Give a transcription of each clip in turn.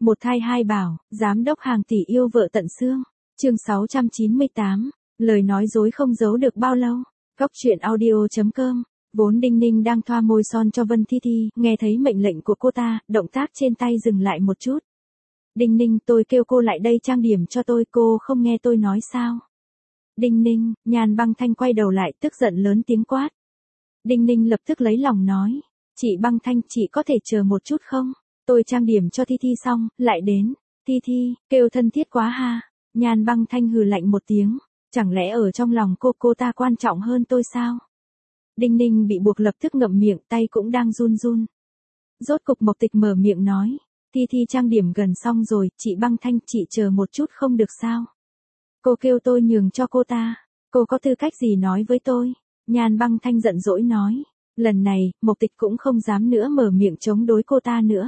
Một thai hai bảo, giám đốc hàng tỷ yêu vợ tận xương. Chương 698, lời nói dối không giấu được bao lâu. Góc truyện audio.com. Vốn Đinh Ninh đang thoa môi son cho Vân Thi Thi, nghe thấy mệnh lệnh của cô ta, động tác trên tay dừng lại một chút. Đinh Ninh, tôi kêu cô lại đây trang điểm cho tôi, cô không nghe tôi nói sao? Đinh Ninh, Nhan Băng Thanh quay đầu lại tức giận lớn tiếng quát. Đinh Ninh lập tức lấy lòng nói, chị Băng Thanh, chị có thể chờ một chút không? Tôi trang điểm cho Thi Thi xong, lại đến. Thi Thi, kêu thân thiết quá ha. Nhan Băng Thanh hừ lạnh một tiếng, chẳng lẽ ở trong lòng cô ta quan trọng hơn tôi sao? Đinh Ninh bị buộc lập tức ngậm miệng, tay cũng đang run run. Rốt cục Mộc Tịch mở miệng nói, Thi Thi trang điểm gần xong rồi, chị Băng Thanh, chị chờ một chút không được sao? Cô kêu tôi nhường cho cô ta, cô có tư cách gì nói với tôi? Nhan Băng Thanh giận dỗi nói, lần này, Mộc Tịch cũng không dám nữa mở miệng chống đối cô ta nữa.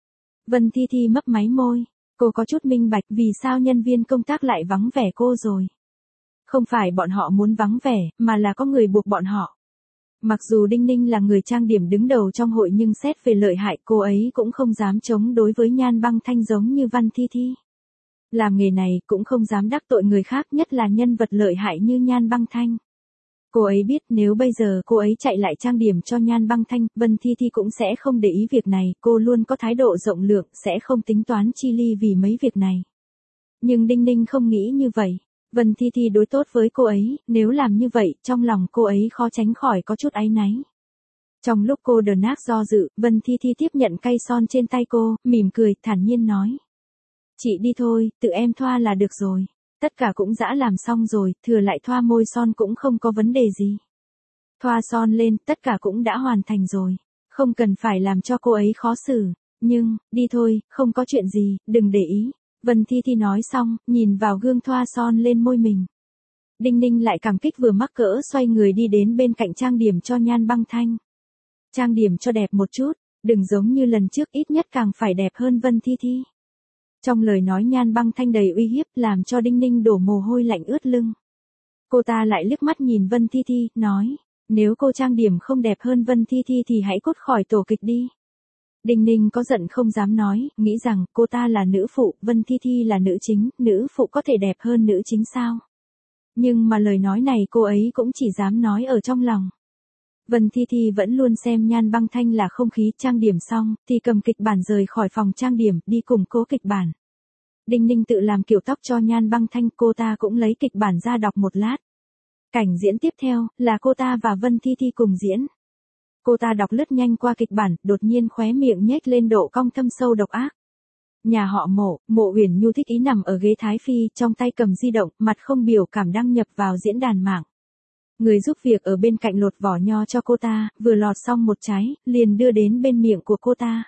Vân Thi Thi mấp máy môi, cô có chút minh bạch vì sao nhân viên công tác lại vắng vẻ cô rồi. Không phải bọn họ muốn vắng vẻ, mà là có người buộc bọn họ. Mặc dù Đinh Ninh là người trang điểm đứng đầu trong hội nhưng xét về lợi hại cô ấy cũng không dám chống đối với Nhan Băng Thanh giống như Vân Thi Thi. Làm nghề này cũng không dám đắc tội người khác, nhất là nhân vật lợi hại như Nhan Băng Thanh. Cô ấy biết nếu bây giờ cô ấy chạy lại trang điểm cho Nhan Băng Thanh, Vân Thi Thi cũng sẽ không để ý việc này, cô luôn có thái độ rộng lượng, sẽ không tính toán chi ly vì mấy việc này. Nhưng Đinh Ninh không nghĩ như vậy. Vân Thi Thi đối tốt với cô ấy, nếu làm như vậy, trong lòng cô ấy khó tránh khỏi có chút áy náy. Trong lúc cô đờ nát do dự, Vân Thi Thi tiếp nhận cây son trên tay cô, mỉm cười, thản nhiên nói. Chị đi thôi, tự em thoa là được rồi. Tất cả cũng đã làm xong rồi, thừa lại thoa môi son cũng không có vấn đề gì. Thoa son lên, tất cả cũng đã hoàn thành rồi. Không cần phải làm cho cô ấy khó xử. Nhưng, đi thôi, không có chuyện gì, đừng để ý. Vân Thi Thi nói xong, nhìn vào gương thoa son lên môi mình. Đinh Ninh lại cảm kích vừa mắc cỡ xoay người đi đến bên cạnh trang điểm cho Nhan Băng Thanh. Trang điểm cho đẹp một chút, đừng giống như lần trước, ít nhất càng phải đẹp hơn Vân Thi Thi. Trong lời nói Nhan Băng Thanh đầy uy hiếp làm cho Đinh Ninh đổ mồ hôi lạnh ướt lưng. Cô ta lại liếc mắt nhìn Vân Thi Thi, nói, nếu cô trang điểm không đẹp hơn Vân Thi Thi thì hãy cút khỏi tổ kịch đi. Đinh Ninh có giận không dám nói, nghĩ rằng cô ta là nữ phụ, Vân Thi Thi là nữ chính, nữ phụ có thể đẹp hơn nữ chính sao? Nhưng mà lời nói này cô ấy cũng chỉ dám nói ở trong lòng. Vân Thi Thi vẫn luôn xem Nhan Băng Thanh là không khí, trang điểm xong, thì cầm kịch bản rời khỏi phòng trang điểm, đi cùng cố kịch bản. Đinh Ninh tự làm kiểu tóc cho Nhan Băng Thanh, cô ta cũng lấy kịch bản ra đọc một lát. Cảnh diễn tiếp theo, là cô ta và Vân Thi Thi cùng diễn. Cô ta đọc lướt nhanh qua kịch bản, đột nhiên khóe miệng nhếch lên độ cong thâm sâu độc ác. Nhà họ Mộ Uyển Nhu thích ý nằm ở ghế thái phi, trong tay cầm di động, mặt không biểu cảm đăng nhập vào diễn đàn mạng. Người giúp việc ở bên cạnh lột vỏ nho cho cô ta, vừa lọt xong một trái, liền đưa đến bên miệng của cô ta.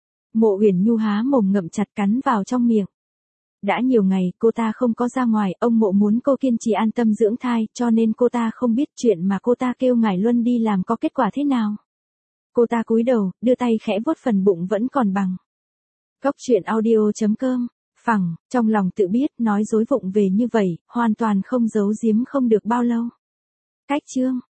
Mộ Uyển Nhu há mồm ngậm chặt cắn vào trong miệng. Đã nhiều ngày, cô ta không có ra ngoài, ông Mộ muốn cô kiên trì an tâm dưỡng thai, cho nên cô ta không biết chuyện mà cô ta kêu Ngải Luân đi làm có kết quả thế nào. Cô ta cúi đầu, đưa tay khẽ vuốt phần bụng vẫn còn bằng. Góc truyện audio.com, phẳng, trong lòng tự biết, nói dối vụng về như vậy, hoàn toàn không giấu giếm không được bao lâu. Cách chương.